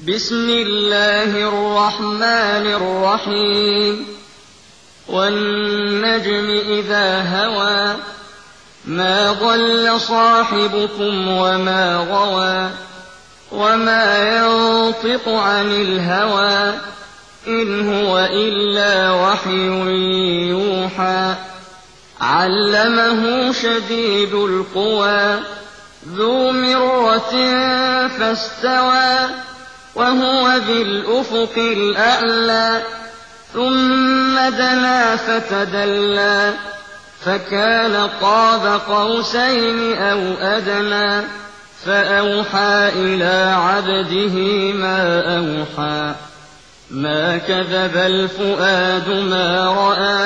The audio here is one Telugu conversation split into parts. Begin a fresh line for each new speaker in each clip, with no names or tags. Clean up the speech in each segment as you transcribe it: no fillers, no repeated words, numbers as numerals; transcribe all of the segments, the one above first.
بسم الله الرحمن الرحيم والنجم إذا هوى ما ضل صاحبكم وما غوى وما ينطق عن الهوى إن هو إلا وحي يوحى علمه شديد القوى ذو مرة فاستوى وهو بالأفق الأعلى ثم دنا فتدلى فكان قاب قوسين أو أدنى فأوحى إلى عبده ما أوحى ما كذب الفؤاد ما رأى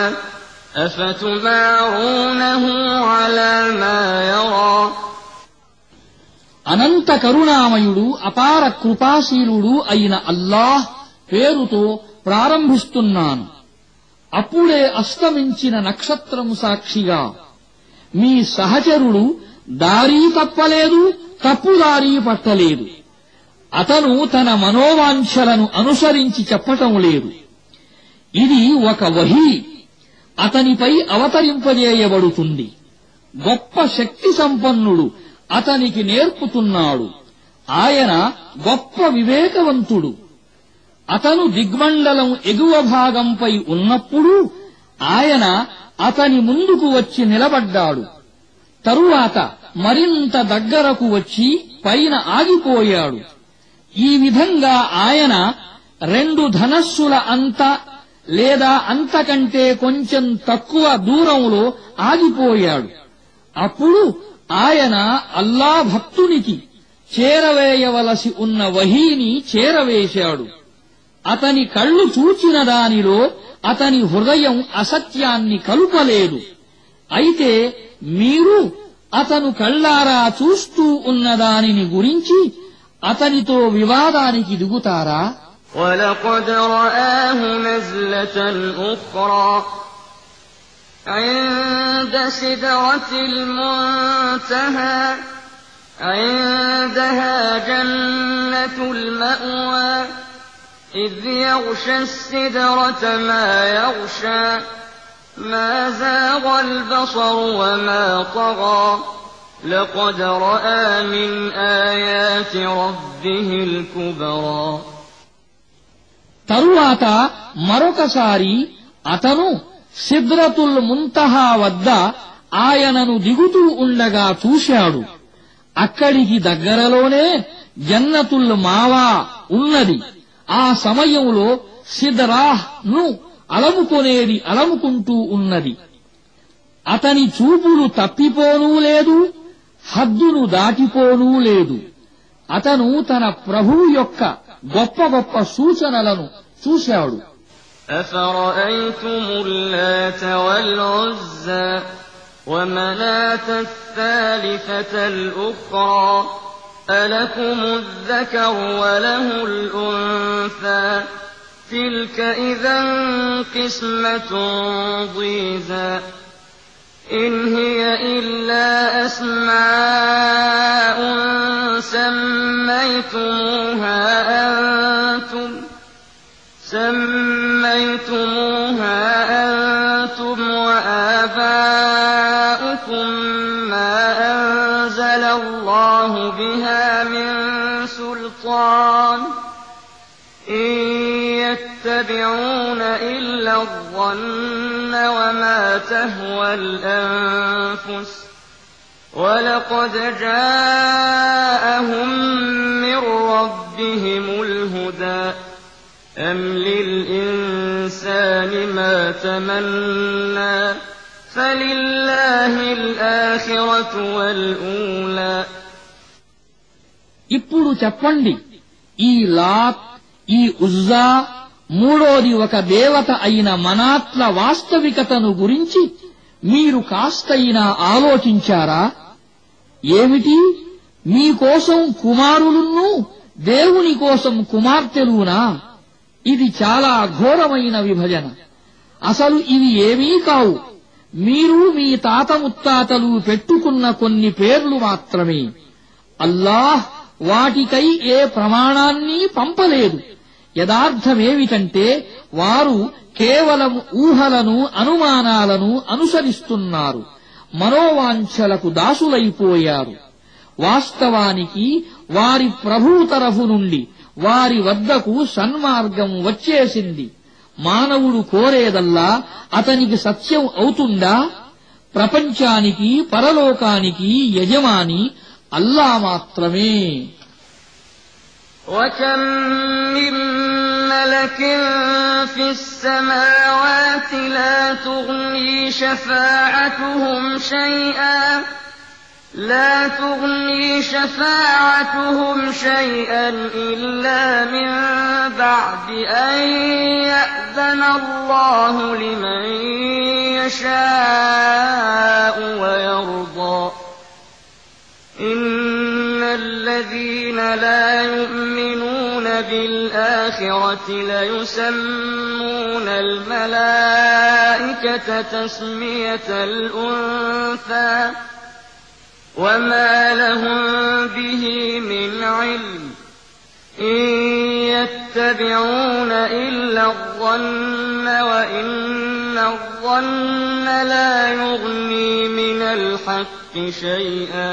أفتمارونه على ما يرى
అనంత కరుణామయుడు అపార కృపాశీలుడు అయిన అల్లాహ్ పేరుతో ప్రారంభిస్తున్నాను. అప్పుడే అస్తమించిన నక్షత్రము సాక్షిగా మీ సహచరుడు దారి తప్పలేదు, తప్పుదారి పట్టలేదు. అతను తన మనోవాంఛలను అనుసరించి చెప్పటం లేదు. ఇది ఒక వహీ అతనిపై అవతరింపజేయబడుతుంది. గొప్ప శక్తి సంపన్నుడు అతనికి నేర్పుతున్నాడు. ఆయన గొప్ప వివేకవంతుడు. అతను దిగ్మండలం ఎగువ భాగంపై ఉన్నప్పుడు ఆయన అతని ముందుకు వచ్చి నిలబడ్డాడు. తరువాత మరింత దగ్గరకు వచ్చి పైన ఆగిపోయాడు. ఈ విధంగా ఆయన 2 ధనస్సుల అంత లేదా అంతకంటే కొంచెం తక్కువ దూరంలో ఆగిపోయాడు. అప్పుడు ఆయన అల్లా భక్తునికి చేరవేయవలసి ఉన్న వహీని చేరవేశాడు. అతని కళ్ళు చూచిన దానిలో అతని హృదయం అసత్యాన్ని కలుపలేదు. అయితే మీరు అతను కళ్ళారా చూస్తూ ఉన్న దానిని గురించి అతనితో వివాదానికి దిగుతారా?
وَلَقَدْ رَآهُ نَزْلَةً أُخْرَى عند سدرة المنتهى عندها جنة المأوى إذ يغشى السدرة ما يغشى ما زاغ البصر وما طغى لقد رأى من آيات ربه الكبرى
తరువాత మరొకసారి అతను సిద్రతుల్ ముంతహా వద్ద ఆయనను దిగుతూ ఉండగా చూశాడు. అక్కడికి దగ్గరలోనే జన్నతుల్ మావా ఉన్నది. ఆ సమయంలో సిద్రాహ్ ను అలముకొనేది అలముకుంటూ ఉన్నది. అతని చూపులు తప్పిపోనూ లేదు, హద్దును దాటిపోనూ లేదు. అతను తన ప్రభువు యొక్క గొప్ప గొప్ప సూచనలను చూశాడు.
أفرأيتم اللات والعزى ومناة الثالثة الأخرى ألكم الذكر وله الأنثى تلك إذا قسمة ضيزى إن هي إلا أسماء سميتموها أنتم وآباؤكم ما أنزل الله بها من سلطان إن يتبعون إلا الظن وما تهوى الأنفس ولقد جاءهم من ربهم الهدى أم للإنسان ما تمنى فلله الآخرة والأولى
ఇప్పుడు చెప్పండి, ఈ లాత్, ఈ ఉజ్జా, మూడోది ఒక దేవత అయిన మనాత్ల వాస్తవికతను గురించి మీరు కాస్తైనా ఆలోచించారా? ఏమిటి, మీకోసం కుమారులున్నూ దేవుని కోసం కుమార్తెలునా? ఇది చాలా ఘోరమైన విభజన. అసలు ఇవి ఏమీ కావు. మీరు మీ తాత ముత్తాతలు పెట్టుకున్న కొన్ని పేర్లు మాత్రమే. అల్లాహ్ వాటికై ఏ ప్రమాణాన్ని పంపలేదు. యథార్థమేమిటంటే వారు కేవలం ఊహలను అనుమానాలను అనుసరిస్తున్నారు, మనోవాంఛలకు దాసులైపోయారు. వాస్తవానికి వారి ప్రభువు తరఫు నుండి వారి వద్దకు సన్మార్గం వచ్చేసింది. మానవుడు కోరేదల్లా అతనికి సత్యం అవుతుందా? ప్రపంచానికి పరలోకానికి యజమాని అల్లా మాత్రమే.
وَكَمْ مِن مَّلَكٍ فِي السَّمَاوَاتِ لَا تُغْنِي شَفَاعَتُهُمْ شَيْئًا إِلَّا مِن بَعْدِ أَن يَأْذَنَ اللَّهُ لِمَن يَشَاءُ وَيَرْضَىٰ. إِنَّ الَّذِينَ لَا يُؤْمِنُونَ بِالْآخِرَةِ لَيُسَمُّونَ الْمَلَائِكَةَ تَسْمِيَةَ الْأُنثَىٰ وَمَا لَهُم بِهِ مِنْ عِلْمٍ إِن يَتَّبِعُونَ إِلَّا الظَّنَّ وَإِنَّ الظَّنَّ لَا يُغْنِي مِنَ الْحَقِّ شَيْئًا.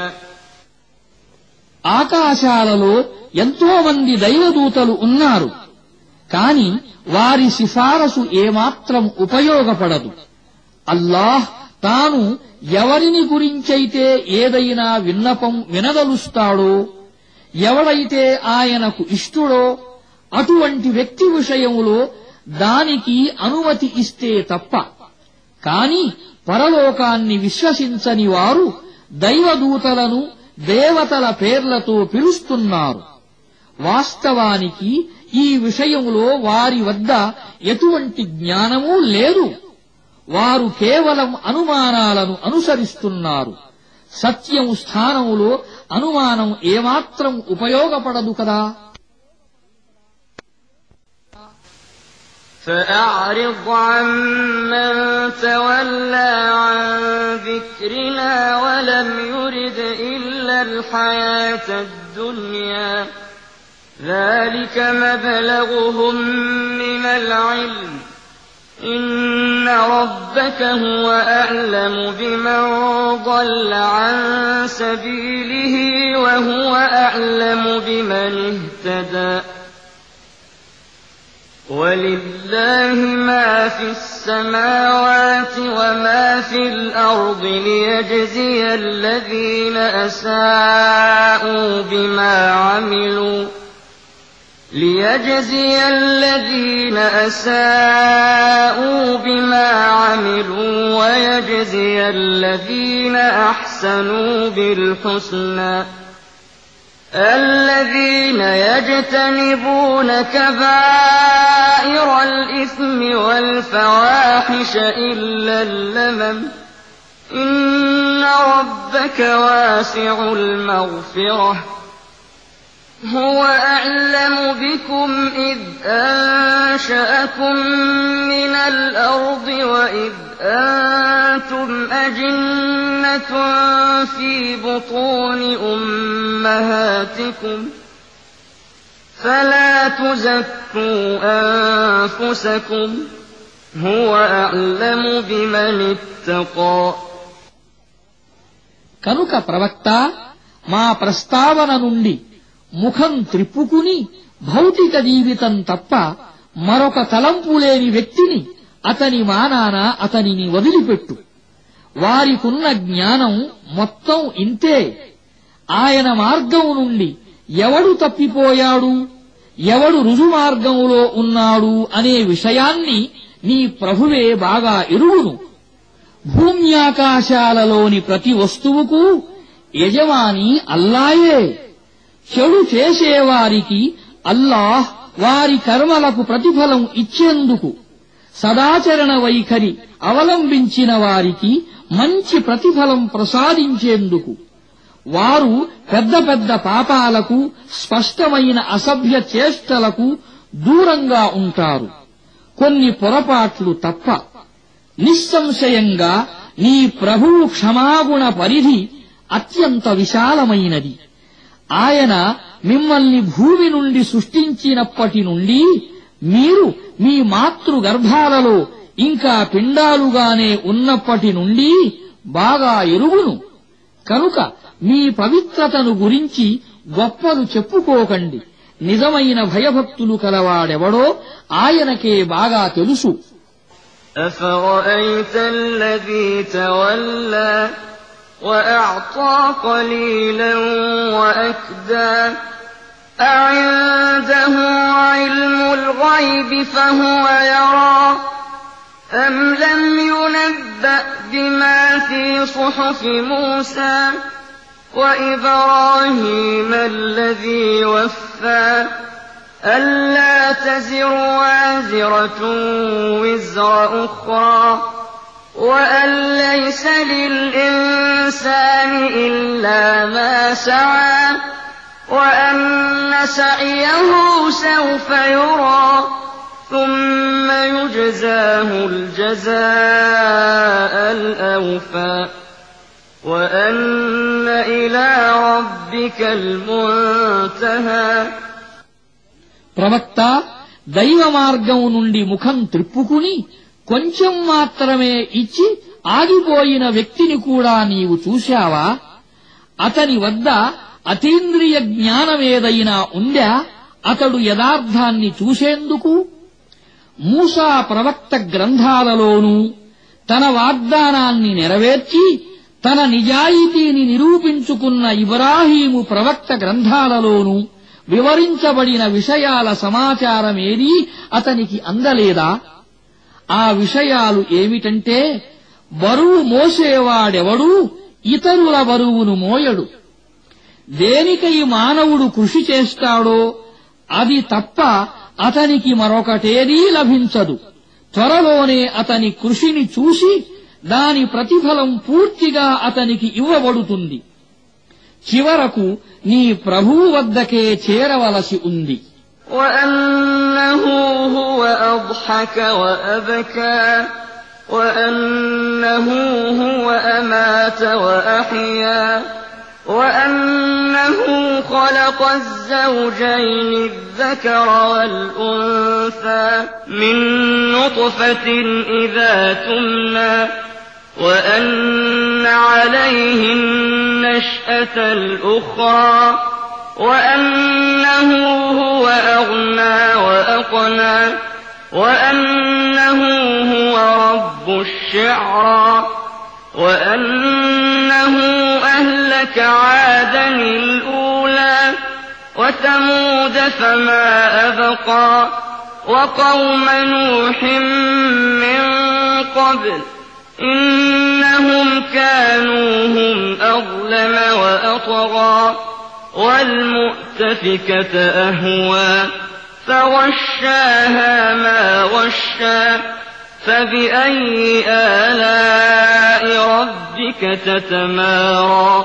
ఆకాశాలలో ఎంతో మంది దైవదూతలు ఉన్నారు, కాని వారి సిఫారసు ఏమాత్రం ఉపయోగపడదు. అల్లాహ్ తాను ఎవరిని గురించైతే ఏదైనా విన్నపం వినదలుస్తాడో, ఎవడైతే ఆయనకు ఇష్టుడో అటువంటి వ్యక్తి విషయంలో దానికి అనుమతి ఇస్తే తప్ప. కాని పరలోకాన్ని విశ్వసించని వారు దైవదూతలను దేవతల పేర్లతో పిలుస్తున్నారు. వాస్తవానికి ఈ విషయంలో వారి వద్ద ఎటువంటి జ్ఞానమూ లేదు. వారు కేవలం అనుమానాలను అనుసరిస్తున్నారు. సత్యం స్థానంలో అనుమానం ఏమాత్రం ఉపయోగపడదు కదా.
فَأَعْرِضْ عَمَّن تَوَلَّىٰ عَن ذِكْرِنَا وَلَمْ يُرِدْ إِلَّا الْحَيَاةَ الدُّنْيَا ۚ ذَٰلِكَ مَبْلَغُهُم مِّنَ الْعِلْمِ ۚ إِنَّ رَبَّكَ هُوَ أَعْلَمُ بِمَن ضَلَّ عَن سَبِيلِهِ وَهُوَ أَعْلَمُ بِمَنِ اهْتَدَىٰ. وَلِلَّهِ مَا فِي السَّمَاوَاتِ وَمَا فِي الْأَرْضِ لِيَجْزِيَ الَّذِينَ أَسَاءُوا بِمَا عَمِلُوا وَيَجْزِيَ الَّذِينَ أَحْسَنُوا بِالْحُسْنَىٰ. الَّذِينَ يَجْتَنِبُونَ كَبَائِرَ الْإِثْمِ وَالْفَوَاحِشَ إِلَّا اللَّمَمَ ۚ إِنَّ رَبَّكَ وَاسِعُ الْمَغْفِرَةِ ۚ هُوَ أَعْلَمُ بِكُمْ إِذْ أَنشَأَكُم مِّنَ الْأَرْضِ وَإِذْ أَنتُمْ أَجِنَّةٌ فِي بُطُونِ أُمَّهَاتِكُمْ ۖ فَلَا تُزَكُّوا أَنفُسَكُمْ ۖ هُوَ أَعْلَمُ بِمَنِ اتَّقَىٰ.
కనుక ప్రవక్త మా ప్రస్తావన నుండి ముఖం త్రిప్పుకుని భౌతిక జీవితం తప్ప మరొక తలంపు లేని వ్యక్తిని అతని మానాన అతనిని వదిలిపెట్టు. వారికున్న జ్ఞానం మొత్తం ఇంతే. ఆయన మార్గం నుండి ఎవడు తప్పిపోయాడు, ఎవడు రుజుమార్గంలో ఉన్నాడు అనే విషయాన్ని నీ ప్రభువే బాగా ఎరుగును. భూమ్యాకాశాలలోని ప్రతి వస్తువుకు యజమాని అల్లాయే. చెడు చేసేవారికి అల్లాహ్ వారి కర్మలకు ప్రతిఫలం ఇచ్చేందుకు, సదాచరణ వైఖరి అవలంబించిన వారికి మంచి ప్రతిఫలం ప్రసాదించేందుకు, వారు పెద్ద పెద్ద పాపాలకు స్పష్టమైన అసభ్య చేష్టలకు దూరంగా ఉంటారు, కొన్ని పొరపాట్లు తప్ప. నిస్సంశయంగా నీ ప్రభువు క్షమాగుణ పరిధి అత్యంత విశాలమైనది. ఆయన మిమ్మల్ని భూమి నుండి సృష్టించినప్పటి నుండి మీరు మీ మాతృ గర్భాలలో ఇంకా పిండాలుగానే ఉన్నప్పటి నుండి బాగా ఎరుగును. కనుక మీ పవిత్రతను గురించి గొప్పలు చెప్పుకోకండి. నిజమైన భయభక్తులు కలవాడెవడో ఆయనకే బాగా తెలుసు.
أفرأيت الذي تولى وأعطى قليلا وأكدى أعنده علم الغيب فهو يرى أم لم ينبأ بما في صحف موسى وإبراهيم الذي وفى ألا تزر وازرة وزر أخرى وأن ليس للإنسان إلا ما سعى وأن سعيه سوف يرى ثم يجزاه الجزاء الأوفى وأن إلى ربك المنتهى.
ప్రవక్త, దైవ మార్గం నుండి ముఖం త్రిప్పుకుని కొంచెం మాత్రమే ఇచ్చి ఆగిపోయిన వ్యక్తిని కూడా నీవు చూశావా? అతని వద్ద అతీంద్రియ జ్ఞానమేదైనా ఉందా అతడు యథార్థాన్ని చూసేందుకు? మూసా ప్రవక్త గ్రంథాలలోనూ తన వాగ్దానాన్ని నెరవేర్చి తన నిజాయితీని నిరూపించుకున్న ఇబ్రాహీము ప్రవక్త గ్రంథాలలోనూ వివరించబడిన విషయాల సమాచారమేదీ అతనికి అందలేదా? ఆ విషయాలు ఏమిటంటే, బరువు మోసేవాడెవడూ ఇతరుల బరువును మోయడు. దేనికై మానవుడు కృషి చేస్తాడో అది తప్ప అతనికి మరొకటేదీ లభించదు. త్వరలోనే అతని కృషిని చూసి దాని ప్రతిఫలం పూర్తిగా అతనికి ఇవ్వబడుతుంది. చివరకు నీ ప్రభువు వద్దకే చేరవలసి ఉంది.
وأنه هو أضحك وأبكى وأنه هو أمات وأحيا وأنه خلق الزوجين الذكر والأنثى من نطفة إذا تمنى وأن عليه النشأة الأخرى وأنه هو أغنى وأقنى وأنه هو رب الشعرى وأنه أهلك عادا الأولى وثمود فما أبقى وقوم نوح من قبل إنهم كانوا هم أظلم وأطغى والمؤتفكة أهوى فغشاها ما غشى فبأي آلاء ربك تتمارى.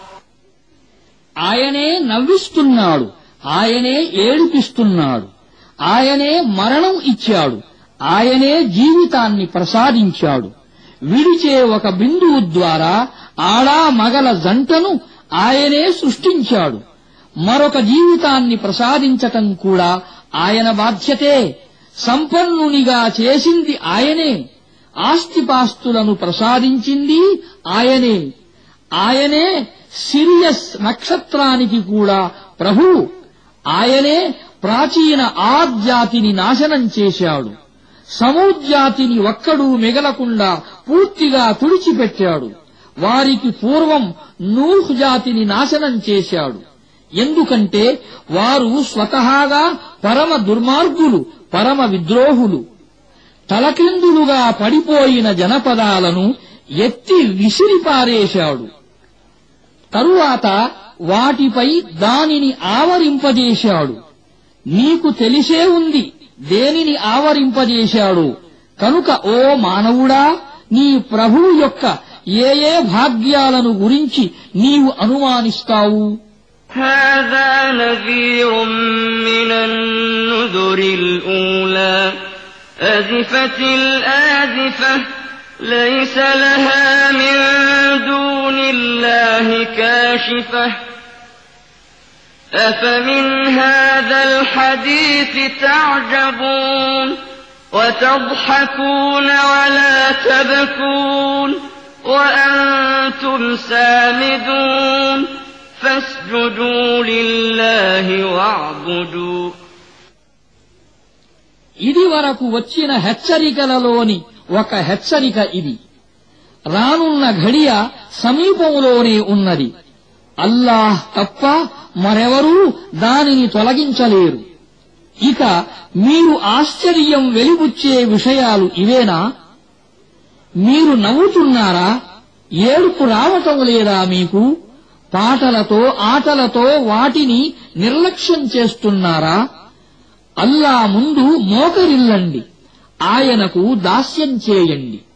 ఆయనే నవ్విస్తున్నాడు, ఆయనే ఏడిపిస్తున్నాడు, ఆయనే మరణం ఇచ్చాడు, ఆయనే జీవితాన్ని ప్రసాదించాడు. విడిచే ఒక బిందువు ద్వారా ఆడా మగల జంటను ఆయనే సృష్టించాడు. మరొక జీవితాన్ని ప్రసాదించటం కూడా ఆయన బాధ్యతే. సంపన్నునిగా చేసింది ఆయనే, ఆస్తిపాస్తులను ప్రసాదించింది ఆయనే. ఆయనే సిరియస్ నక్షత్రానికి కూడా ప్రభువు. ఆయనే ప్రాచీన ఆద్ జాతిని నాశనం చేశాడు. సమూద్ జాతిని ఒక్కడూ మిగలకుండా పూర్తిగా తుడిచిపెట్టాడు. వారికి పూర్వం నూహ్ జాతిని నాశనం చేశాడు. ఎందుకంటే వారు స్వతహాగా పరమ దుర్మార్గులు, పరమ విద్రోహులు. తలకిందులుగా పడిపోయిన జనపదాలను ఎత్తి విసిరిపారేశాడు. తరువాత వాటిపై దానిని ఆవరింపజేశాడు. నీకు తెలిసే ఉంది దేనిని ఆవరింపజేశాడు. కనుక ఓ మానవుడా, నీ ప్రభువు యొక్క ఏ ఏ భాగ్యాలను గురించి నీవు అనుమానిస్తావు?
هذا نذير من النذر الأولى أزفت الآزفة ليس لها من دون الله كاشفة أفمن هذا الحديث تعجبون وتضحكون ولا تبكون وأنتم سامدون فاسجدوا لله واعبدوا.
ఇది వరకు వచ్చిన హెచ్చరికలలోని ఒక హెచ్చరిక ఇది. రానున్న ఘడియ సమీపంలోనే ఉన్నది. అల్లాహ్ తప్ప మరెవరూ దానిని తొలగించలేరు. ఇక మీరు ఆశ్చర్యం వెలిబుచ్చే విషయాలు ఇవేనా? మీరు నవ్వుతున్నారా? ఏడుపు రావటం లేదా మీకు? పాటలతో ఆటలతో వాటిని నిర్లక్ష్యం చేస్తున్నారా? అల్లా ముందు మోకరిల్లండి, ఆయనకు దాస్యం చేయండి.